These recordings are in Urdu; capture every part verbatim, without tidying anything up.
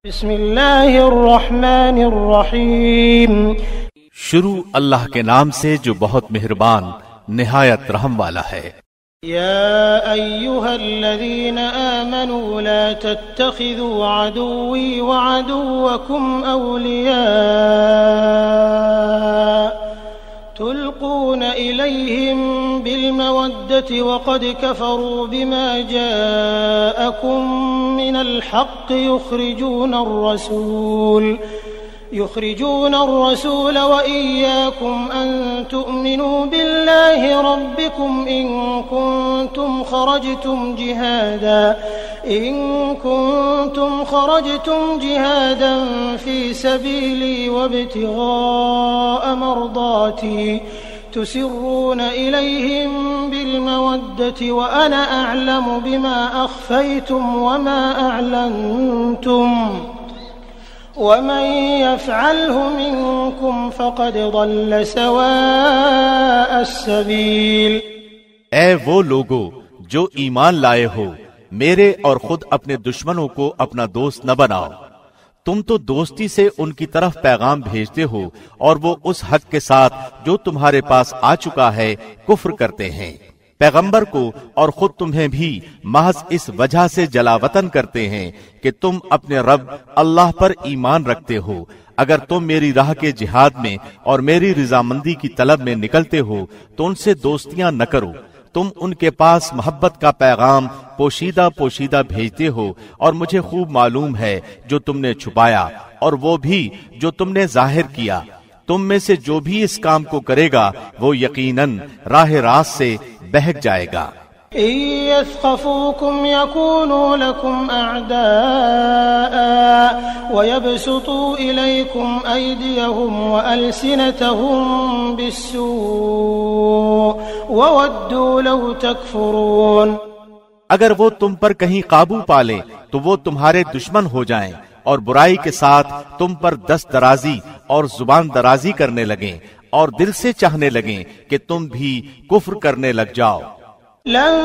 بسم اللہ الرحمن الرحیم، شروع اللہ کے نام سے جو بہت مہربان نہایت رحم والا ہے۔ یا ایہا الذین آمنوا لا تتخذوا عدوی وعدوکم اولیاء تلقون الیہم بالمودة وقد كفروا بما جاءکم من الحق يخرجون الرسول يخرجون الرسول وإياكم أن تؤمنوا بالله ربكم إن كنتم خرجتم جهادا إن كنتم خرجتم جهادا في سبيلي وابتغاء مرضاتي تسرون إليهم بالمودة وأنا أعلم بما أخفيتم وما أعلنتم ومن يفعله منكم فقد ضل سواء السبيل۔ اے وہ لوگو جو ایمان لائے ہو، میرے اور خود اپنے دشمنوں کو اپنا دوست نہ بناؤ۔ تم تو دوستی سے ان کی طرف پیغام بھیجتے ہو اور وہ اس حق کے ساتھ جو تمہارے پاس آ چکا ہے کفر کرتے ہیں۔ پیغمبر کو اور خود تمہیں بھی محض اس وجہ سے جلا وطن کرتے ہیں کہ تم اپنے رب اللہ پر ایمان رکھتے ہو۔ اگر تم میری راہ کے جہاد میں اور میری رضامندی کی طلب میں نکلتے ہو تو ان سے دوستیاں نہ کرو۔ تم ان کے پاس محبت کا پیغام پوشیدہ پوشیدہ بھیجتے ہو اور مجھے خوب معلوم ہے جو تم نے چھپایا اور وہ بھی جو تم نے ظاہر کیا۔ تم میں سے جو بھی اس کام کو کرے گا وہ یقیناً راہ راست سے بہک جائے گا۔ إن يثقفوكم يكونوا لكم أعداء ويبسطوا إليكم أيديهم وألسنتهم بالسوء وودوا لو تكفرون۔ اگر وہ تم پر کہیں قابو پالیں تو وہ تمہارے دشمن ہو جائیں اور برائی کے ساتھ تم پر دست درازی اور زبان درازی کرنے لگیں اور دل سے چاہنے لگیں کہ تم بھی کفر کرنے لگ جاؤ۔ لن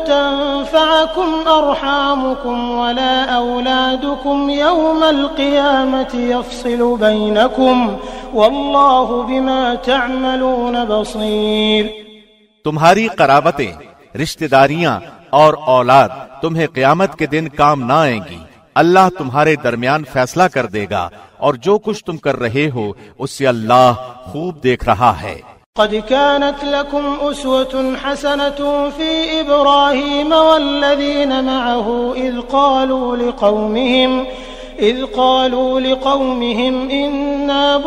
تنفعكم أرحامكم ولا أولادكم يوم القيامة يفصل بينكم والله بما تعملون بصير۔ تمہاری قرابتیں، رشتہ داریاں اور اولاد تمہیں قیامت کے دن کام نہ آئیں گی۔ اللہ تمہارے درمیان فیصلہ کر دے گا اور جو کچھ تم کر رہے ہو اس سے اللہ خوب دیکھ رہا ہے۔ قد كانت لكم أسوة حسنة في إبراهيم والذين معه إذ قالوا لقومهم إذ قالوا لقومهم إنا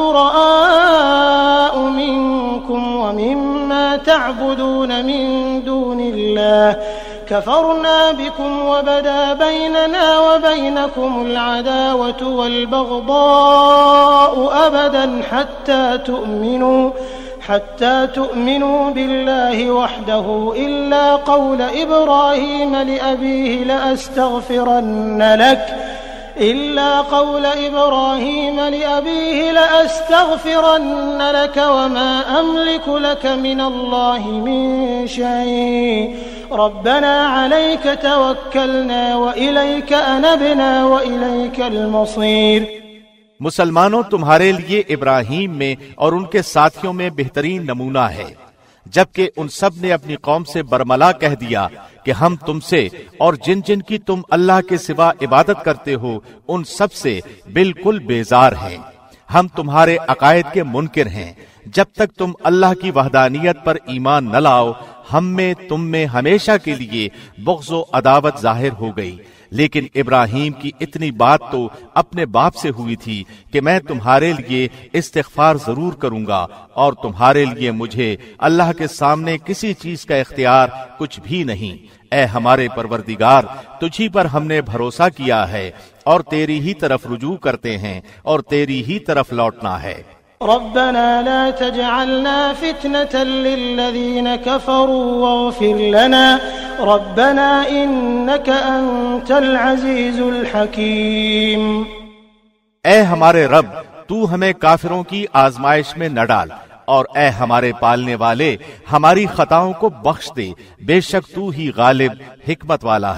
براء منكم ومما تعبدون من دون الله كفرنا بكم وبدا بيننا وبينكم العداوة والبغضاء أبدا حتى تؤمنوا حتى تؤمنوا بالله وحده إلا قول إبراهيم لأبيه لأستغفرن لك إلا قول إبراهيم لأبيه لأستغفرن لك وما أملك لك من الله من شيء ربنا عليك توكلنا وإليك أنبنا وإليك المصير۔ مسلمانوں تمہارے لیے ابراہیم میں اور ان کے ساتھیوں میں بہترین نمونہ ہے، جبکہ ان سب نے اپنی قوم سے برملا کہہ دیا کہ ہم تم سے اور جن جن کی تم اللہ کے سوا عبادت کرتے ہو ان سب سے بالکل بیزار ہیں۔ ہم تمہارے عقائد کے منکر ہیں۔ جب تک تم اللہ کی وحدانیت پر ایمان نہ لاؤ ہم میں تم میں ہمیشہ کے لیے بغض و عداوت ظاہر ہو گئی۔ لیکن ابراہیم کی اتنی بات تو اپنے باپ سے ہوئی تھی کہ میں تمہارے لیے استغفار ضرور کروں گا اور تمہارے لیے مجھے اللہ کے سامنے کسی چیز کا اختیار کچھ بھی نہیں۔ اے ہمارے پروردگار، تجھی پر ہم نے بھروسہ کیا ہے اور تیری ہی طرف رجوع کرتے ہیں اور تیری ہی طرف لوٹنا ہے۔ ربنا لا تجعلنا فتنة للذين كفروا واغفر لنا ربنا إنك أنت العزيز الحكيم۔ اے ہمارے رب، تو ہمیں کافروں کی آزمائش میں نہ ڈال اور اے ہمارے پالنے والے ہماری خطاؤں کو بخش دے، بے شک تو ہی غالب حکمت والا ہے۔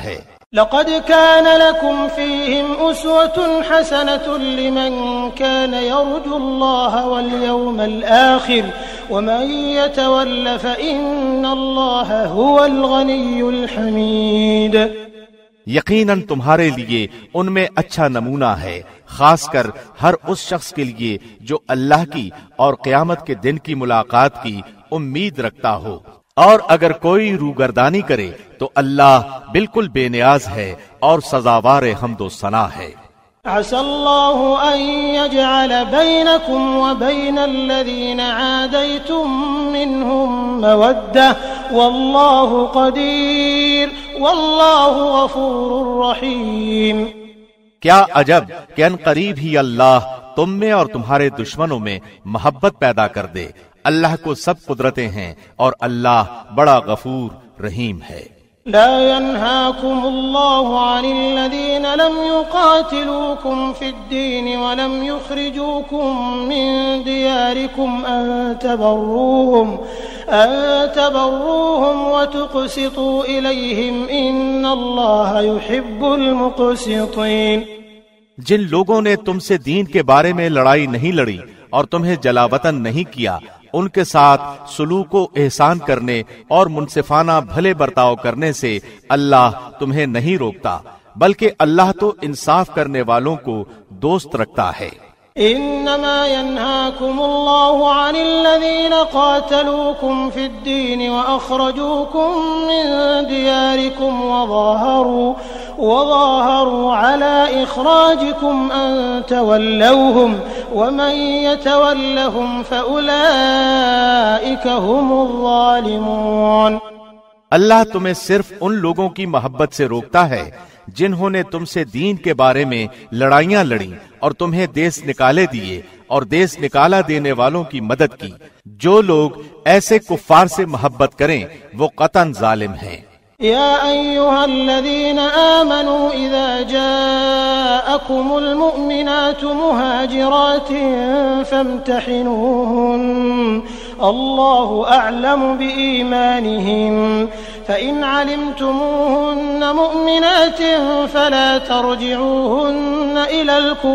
لقد كان لكم فيهم أسوة حسنة لمن كان يرجو الله واليوم الآخر ومن يتول فإن الله هو الغني الحميد. یقیناً تمہارے لیے ان میں اچھا نمونہ ہے، خاص کر ہر اس شخص کے لیے جو اللہ کی اور قیامت کے دن کی ملاقات کی امید رکھتا ہو، اور اگر کوئی روگردانی کرے تو اللہ بالکل بے نیاز ہے اور سزاوار حمد و ثنا ہے. عسى الله أن يجعل بينكم وبين الذين عاديتم منهم مودة والله قدير والله غفور رحيم. کیا عجب کہ ان قریب ہی اللہ تم میں اور تمہارے دشمنوں میں محبت پیدا کر دے. اللہ کو سب قدرتیں ہیں اور اللہ بڑا غفور رحیم ہے. لا ينهاكم الله عن الذين لم يقاتلوكم في الدين ولم يخرجوكم من دياركم أن تبروهم أن تبروهم وتقسطوا إليهم إن الله يحب المقسطين. جن لوگوں نے تم سے دین کے بارے میں لڑائی نہیں لڑی اور تمہیں جلا وطن نہیں کیا، ان کے ساتھ سلوک و احسان کرنے اور منصفانہ بھلے برتاؤ کرنے سے اللہ تمہیں نہیں روکتا، بلکہ اللہ تو انصاف کرنے والوں کو دوست رکھتا ہے. انما ينهاكم الله عن الذين قاتلوكم في الدين واخرجوكم من دياركم وظاهروا وظاهروا على اخراجكم ان تولوهم ومن يتولهم فاولئك هم الظالمون. اللہ تمہیں صرف ان لوگوں کی محبت سے روکتا ہے جنہوں نے تم سے دین کے بارے میں لڑائیاں لڑیں اور تمہیں دیس نکالے دیے اور دیس نکالا دینے والوں کی مدد کی. جو لوگ ایسے کفار سے محبت کریں وہ قطعاً ظالم ہیں. يا أيها الذين آمنوا إذا جاءكم المؤمنات مهاجرات فامتحنوهن الله أعلم بإيمانهن فإن علمتموهن مؤمنات فلا ترجعوهن إلى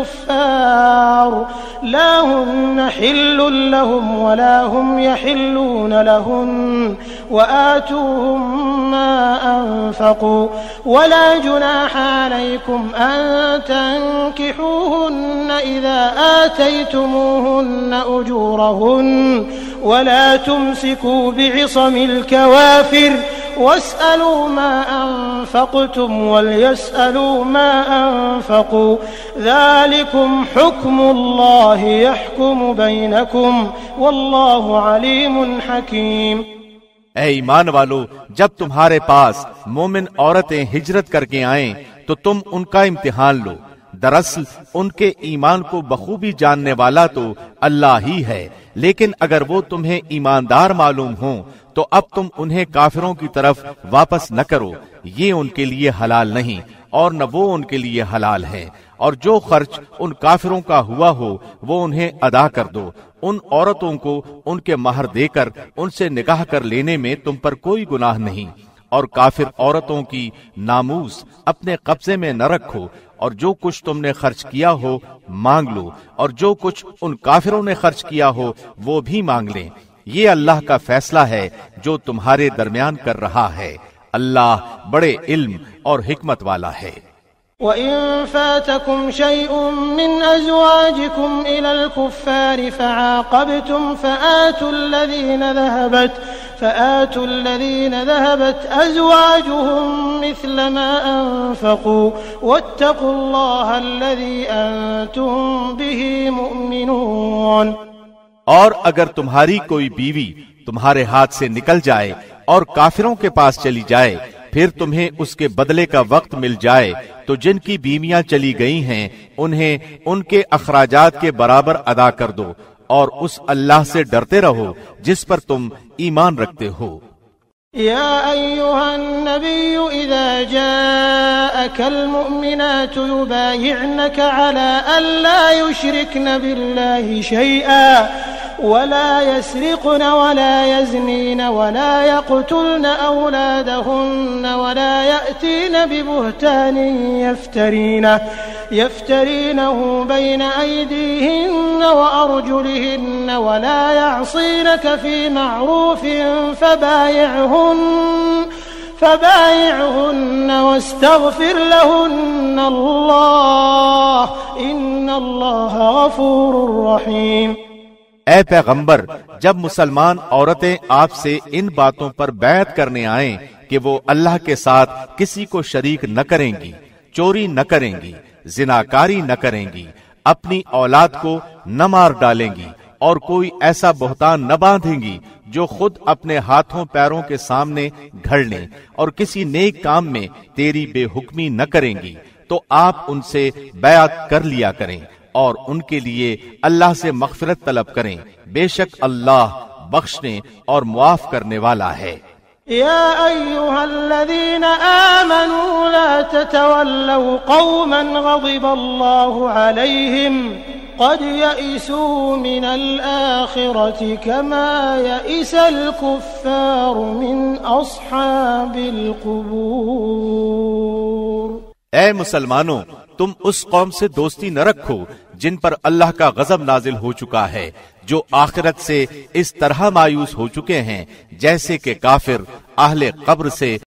الكفار لا هن حل لهم ولا هم يحلون لهن وآتوهم ما أنفقوا ولا جناح عليكم أن تنكحوهن إذا آتيتموهن أجورهن ولا تمسكوا بعصم الكوافر واسألوا ما أنفقتم وليسألوا ما أنفقوا ذلكم حكم الله يحكم بينكم والله عليم حكيم. اے ایمان والو، جب تمہارے پاس مومن عورتیں ہجرت کر کے آئیں تو تم ان کا امتحان لو. دراصل ان کے ایمان کو بخوبی جاننے والا تو اللہ ہی ہے، لیکن اگر وہ تمہیں ایماندار معلوم ہوں تو اب تم انہیں کافروں کی طرف واپس نہ کرو. یہ ان کے لیے حلال نہیں اور نہ وہ ان کے لیے حلال ہے، اور جو خرچ ان کافروں کا ہوا ہو وہ انہیں ادا کر دو. ان عورتوں کو ان کے مہر دے کر ان سے نکاح کر لینے میں تم پر کوئی گناہ نہیں، اور کافر عورتوں کی ناموس اپنے قبضے میں نہ رکھو، اور جو کچھ تم نے خرچ کیا ہو مانگ لو، اور جو کچھ ان کافروں نے خرچ کیا ہو وہ بھی مانگ لیں. یہ اللہ کا فیصلہ ہے جو تمہارے درمیان کر رہا ہے. اللہ بڑے علم اور حکمت والا ہے. وَإِن فَاتَكُمْ شَيْءٌ مِّنْ أَزْوَاجِكُمْ إِلَى الْكُفَّارِ فَعَاقَبْتُمْ فَآتُوا الَّذِينَ ذَهَبَتْ فَآتُوا الَّذِينَ ذَهَبَتْ أَزْوَاجُهُمْ مِثْلَ مَا أَنفَقُوا وَاتَّقُوا اللَّهَ الَّذِي أَنتُم بِهِ مُؤْمِنُونَ. اور اگر تمہاری کوئی بیوی تمہارے ہاتھ سے نکل جائے اور کافروں کے پاس چلی جائے، پھر تمہیں اس کے بدلے کا وقت مل جائے تو جن کی بیویاں چلی گئی ہیں انہیں ان کے اخراجات کے برابر ادا کر دو، اور اس اللہ سے ڈرتے رہو جس پر تم ایمان رکھتے ہو. يا أيها النبي إذا جاءك المؤمنات يبايعنك على أن لا يشركن بالله شيئا ولا يسرقن ولا يزنين ولا يقتلن أولادهن ولا يأتين ببهتان يفترينه يفترينه بين أيديهن وأرجلهن ولا يعصينك في معروف فبايعهن فبايعهن واستغفر لهن الله إن الله غفور رحيم۔ اے پیغمبر، جب مسلمان عورتیں آپ سے ان باتوں پر بیعت کرنے آئیں کہ وہ اللہ کے ساتھ کسی کو شریک نہ کریں گی، چوری نہ کریں گی، زناکاری نہ کریں گی، اپنی اولاد کو نہ مار ڈالیں گی اور کوئی ایسا بہتان نہ باندھیں گی جو خود اپنے ہاتھوں پیروں کے سامنے گھڑ لیں، اور کسی نیک کام میں تیری بے حکمی نہ کریں گی، تو آپ ان سے بیعت کر لیا کریں اور ان کے لیے اللہ سے مغفرت طلب کریں، بے شک اللہ بخشنے اور معاف کرنے والا ہے۔ يا أيها الذين آمنوا لا تتولوا قوما غضب الله عليهم قد يئسوا من الآخرة كما يئس الكفار من أصحاب القبور۔ اے مسلمانوں، تم اس قوم سے دوستی نہ رکھو جن پر اللہ کا غضب نازل ہو چکا ہے، جو آخرت سے اس طرح مایوس ہو چکے ہیں جیسے کہ کافر اہل قبر سے